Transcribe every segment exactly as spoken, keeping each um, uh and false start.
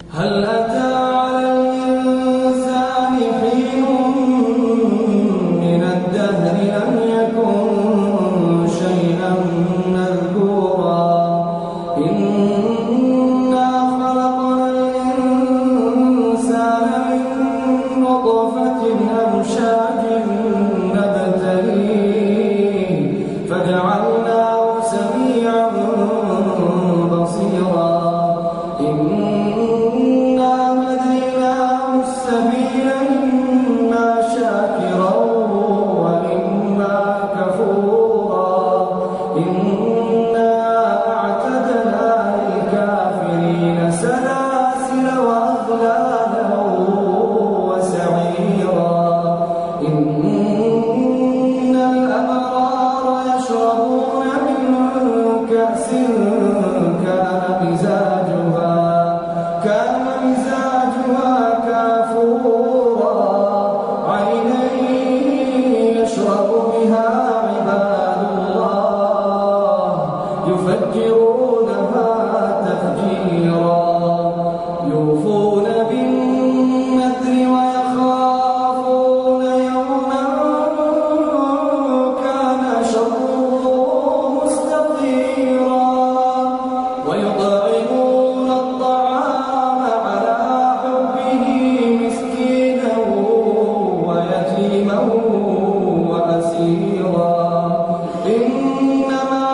هل أتى على الإنسان حين من الدهر لم يكن شيئا مذكورا إنا خلقنا الإنسان من نطفة أمشاج نبتليه فجعلناه سميعا بصيرا يفجرونها تفجيرا يوفون بالنذر ويخافون يوما كان شره مستطيرا ويطعمون الطعام على حبه مسكينا ويتيما وأسيرا إنما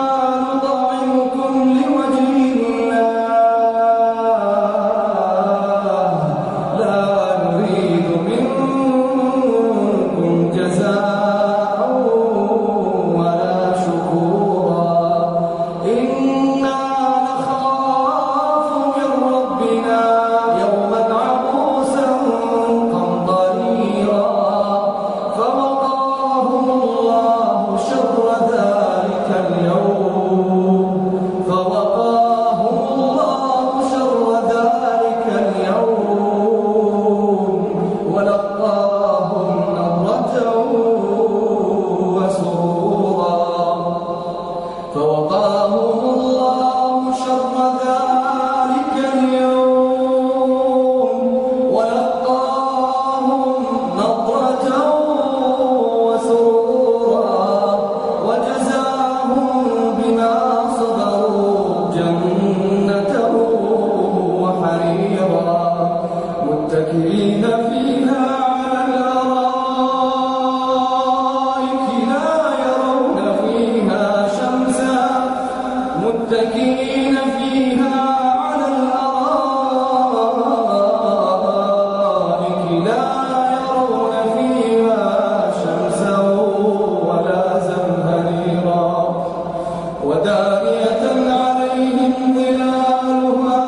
متكئين فيها على الأرائك لا يرون فيها شمسا متكئين فيها على الأرائك لا يرون فيها شمسا ولا زمهريرا ودانية عليهم ظلالها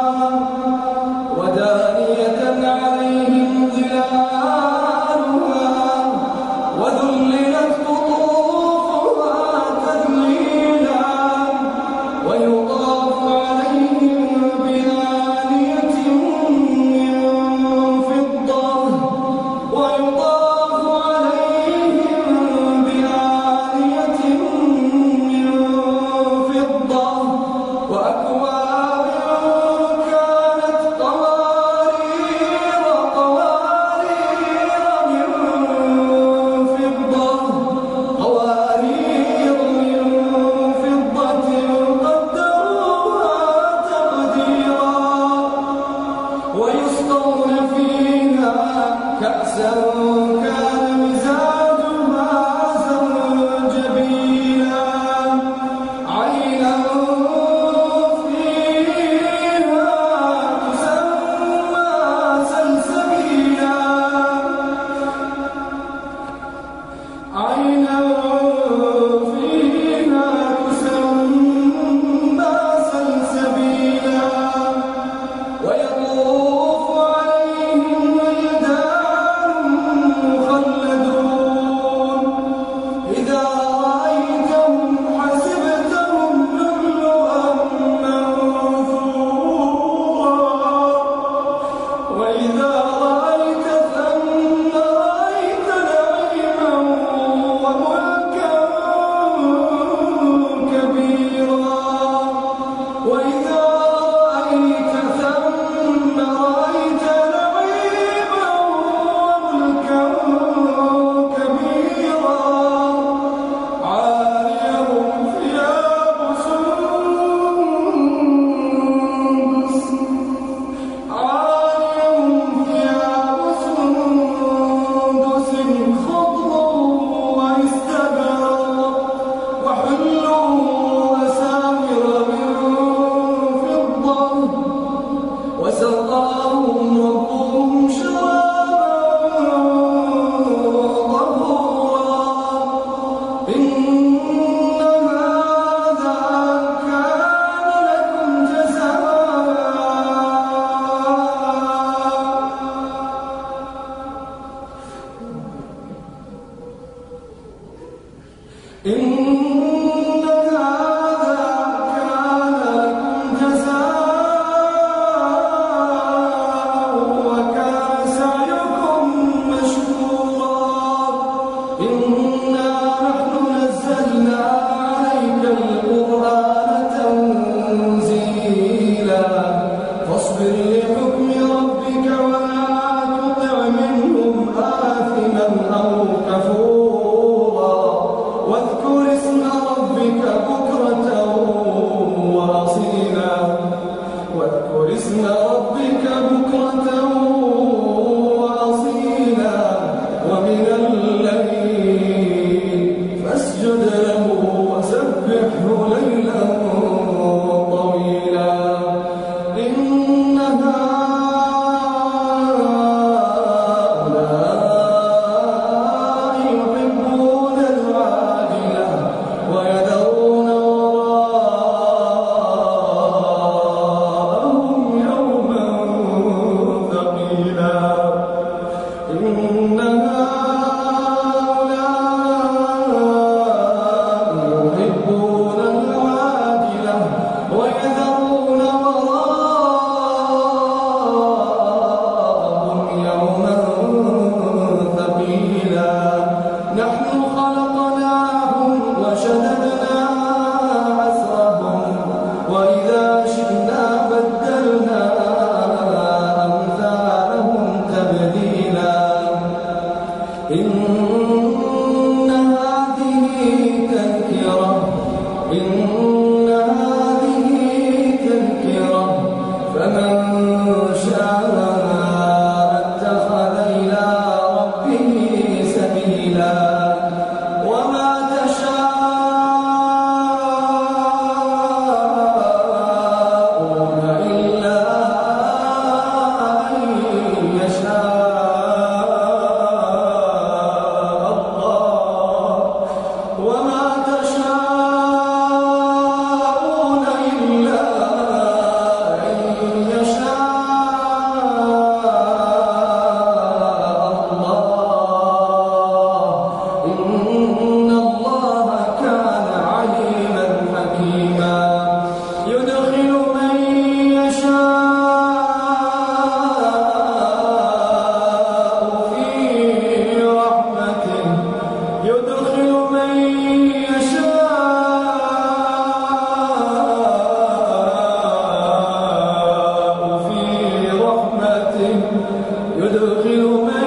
ودانية عليهم ظلالها وذللت قطوفها تذليلا ويطاف عليهم بآنية من فضة ويطاف عليهم بآنية من فضة وأكواب كانت قوارير قوارير من فضة قوارير من فضة قدروها تقديرا ويسقون فيها كأسا كان مزاجها زنجبيلا عينا فيها تسمى سلسبيلا عينا فيها تسمى سلسبيلا ويطوف عليهم ولدان مخلدون وسقاهم ربهم شرابا طهورا إن هذا كان لكم جزاء إن هذا كان لكم جزاء وكان سعيكم مشكورا إنا نحن نزلنا عليك القرآن تنزيلا فاصبر لحكم ربك ولا تطع منهم آثما أو كفورا واذكر اسم ربك بكرة وأصيلا واذكر اسم ربك بكرة وأصيلا ومن الليل فاسجد له وسبحه ليلا طويلا إن هؤلاء يحبون العاجلة ويذرون وراءهم يوما ثقيلا إن هؤلاء يحبون العاجلة ويذرون وراءهم يوما ثقيلا نحن خلقناهم وشددنا أسرهم وإذا شئنا بدلنا أمثالهم تبديلا إن هذه تذكرة إن هذه تذكرة فمن شاء اتخذ إلى ربه سبيلا وما تشاءون إلا أن يشاء الله وما تشاءون إلا أن يشاء الله إن الله كان عليما حكيما يدخل من يشاء في رحمته يدخل من يشاء في رحمته يدخل من